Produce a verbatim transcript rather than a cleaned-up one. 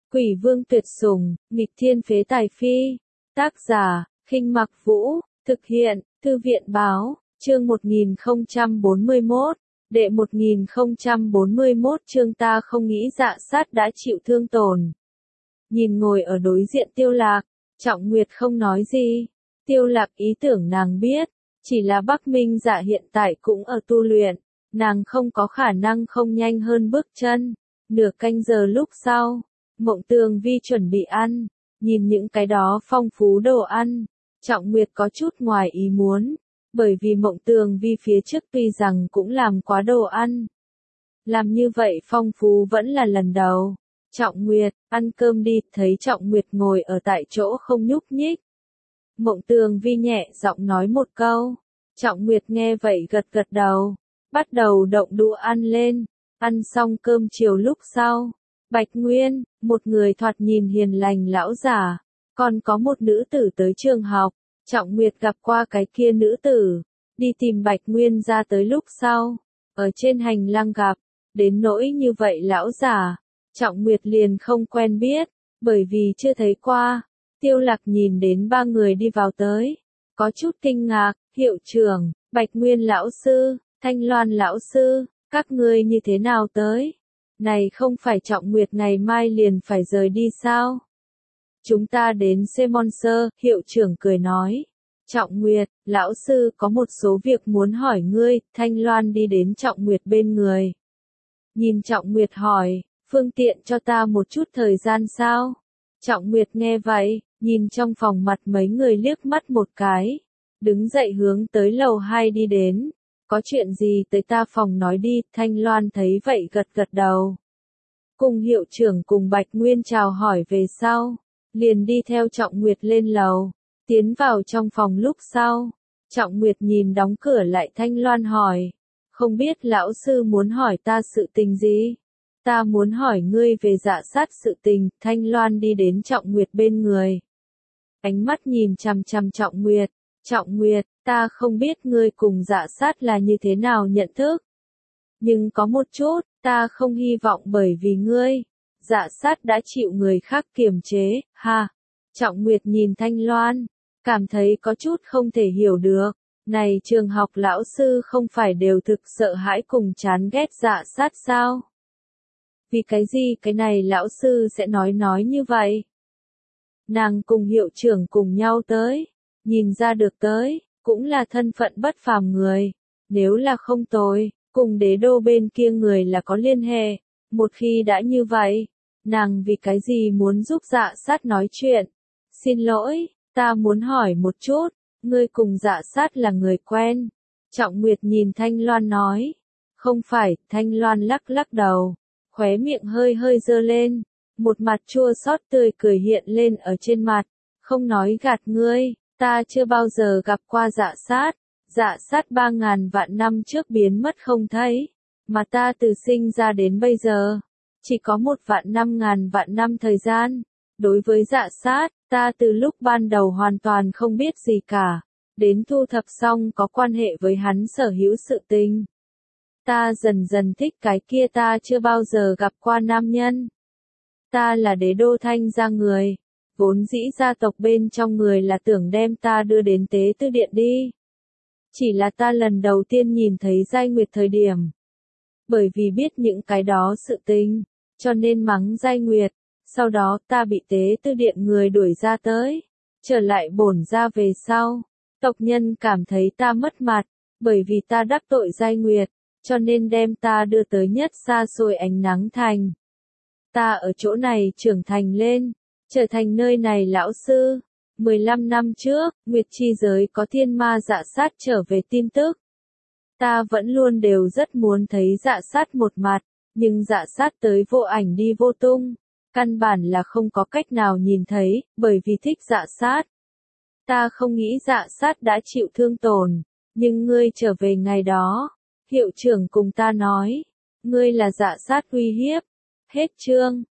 Quỷ vương tuyệt sủng, nghịch thiên phế tài phi. Tác giả, Khinh Mặc Vũ, thực hiện, Thư viện báo, chương một nghìn không trăm bốn mươi mốt, đệ một nghìn không trăm bốn mươi mốt chương ta không nghĩ Dạ Sát đã chịu thương tổn. Nhìn ngồi ở đối diện Tiêu Lạc, Trọng Nguyệt không nói gì. Tiêu Lạc ý tưởng nàng biết, chỉ là Bắc Minh Dạ hiện tại cũng ở tu luyện, nàng không có khả năng không nhanh hơn bước chân. Nửa canh giờ lúc sau, Mộng Tường Vi chuẩn bị ăn, nhìn những cái đó phong phú đồ ăn, Trọng Nguyệt có chút ngoài ý muốn, bởi vì Mộng Tường Vi phía trước tuy rằng cũng làm quá đồ ăn. Làm như vậy phong phú vẫn là lần đầu. Trọng Nguyệt, ăn cơm đi, thấy Trọng Nguyệt ngồi ở tại chỗ không nhúc nhích. Mộng Tường Vi nhẹ giọng nói một câu, Trọng Nguyệt nghe vậy gật gật đầu, bắt đầu động đũa ăn lên, ăn xong cơm chiều lúc sau. Bạch Nguyên, một người thoạt nhìn hiền lành lão giả, còn có một nữ tử tới trường học, Trọng Nguyệt gặp qua cái kia nữ tử, đi tìm Bạch Nguyên ra tới lúc sau, ở trên hành lang gặp, đến nỗi như vậy lão giả, Trọng Nguyệt liền không quen biết, bởi vì chưa thấy qua. Tiêu Lạc nhìn đến ba người đi vào tới, có chút kinh ngạc, hiệu trưởng, Bạch Nguyên lão sư, Thanh Loan lão sư, các ngươi như thế nào tới? Này không phải Trọng Nguyệt ngày mai liền phải rời đi sao? Chúng ta đến Semonser, hiệu trưởng cười nói. Trọng Nguyệt, lão sư có một số việc muốn hỏi ngươi, Thanh Loan đi đến Trọng Nguyệt bên người. Nhìn Trọng Nguyệt hỏi, phương tiện cho ta một chút thời gian sao? Trọng Nguyệt nghe vậy, nhìn trong phòng mặt mấy người liếc mắt một cái, đứng dậy hướng tới lầu hai đi đến. Có chuyện gì tới ta phòng nói đi, Thanh Loan thấy vậy gật gật đầu. Cùng hiệu trưởng cùng Bạch Nguyên chào hỏi về sau, liền đi theo Trọng Nguyệt lên lầu, tiến vào trong phòng lúc sau. Trọng Nguyệt nhìn đóng cửa lại Thanh Loan hỏi, không biết lão sư muốn hỏi ta sự tình gì? Ta muốn hỏi ngươi về Dạ Sát sự tình, Thanh Loan đi đến Trọng Nguyệt bên người. Ánh mắt nhìn chằm chằm Trọng Nguyệt, Trọng Nguyệt, ta không biết ngươi cùng Dạ Sát là như thế nào nhận thức. Nhưng có một chút, ta không hy vọng bởi vì ngươi, Dạ Sát đã chịu người khác kiềm chế, ha. Trọng Nguyệt nhìn Thanh Loan, cảm thấy có chút không thể hiểu được, này trường học lão sư không phải đều thực sợ hãi cùng chán ghét Dạ Sát sao? Vì cái gì cái này lão sư sẽ nói nói như vậy? Nàng cùng hiệu trưởng cùng nhau tới, nhìn ra được tới, cũng là thân phận bất phàm người, nếu là không tồi, cùng đế đô bên kia người là có liên hệ, một khi đã như vậy, nàng vì cái gì muốn giúp Dạ Sát nói chuyện? Xin lỗi, ta muốn hỏi một chút, ngươi cùng Dạ Sát là người quen? Trọng Nguyệt nhìn Thanh Loan nói, không phải, Thanh Loan lắc lắc đầu, khóe miệng hơi hơi dơ lên, một mặt chua xót tươi cười hiện lên ở trên mặt, không nói gạt ngươi, ta chưa bao giờ gặp qua Dạ Sát, Dạ Sát ba ngàn vạn năm trước biến mất không thấy, mà ta từ sinh ra đến bây giờ, chỉ có một vạn năm ngàn vạn năm thời gian, đối với Dạ Sát, ta từ lúc ban đầu hoàn toàn không biết gì cả, đến thu thập xong có quan hệ với hắn sở hữu sự tình. Ta dần dần thích cái kia ta chưa bao giờ gặp qua nam nhân. Ta là đế đô Thanh gia người, vốn dĩ gia tộc bên trong người là tưởng đem ta đưa đến tế tư điện đi. Chỉ là ta lần đầu tiên nhìn thấy Giai Nguyệt thời điểm. Bởi vì biết những cái đó sự tình, cho nên mắng Giai Nguyệt, sau đó ta bị tế tư điện người đuổi ra tới, trở lại bổn gia về sau. Tộc nhân cảm thấy ta mất mặt, bởi vì ta đắc tội Giai Nguyệt, cho nên đem ta đưa tới nhất xa xôi ánh nắng thành. Ta ở chỗ này trưởng thành lên, trở thành nơi này lão sư. mười lăm năm trước, Nguyệt chi giới có thiên ma Dạ Sát trở về tin tức. Ta vẫn luôn đều rất muốn thấy Dạ Sát một mặt, nhưng Dạ Sát tới vô ảnh đi vô tung. Căn bản là không có cách nào nhìn thấy, bởi vì thích Dạ Sát. Ta không nghĩ Dạ Sát đã chịu thương tổn, nhưng ngươi trở về ngày đó, hiệu trưởng cùng ta nói, ngươi là Dạ Sát uy hiếp. Hết chương.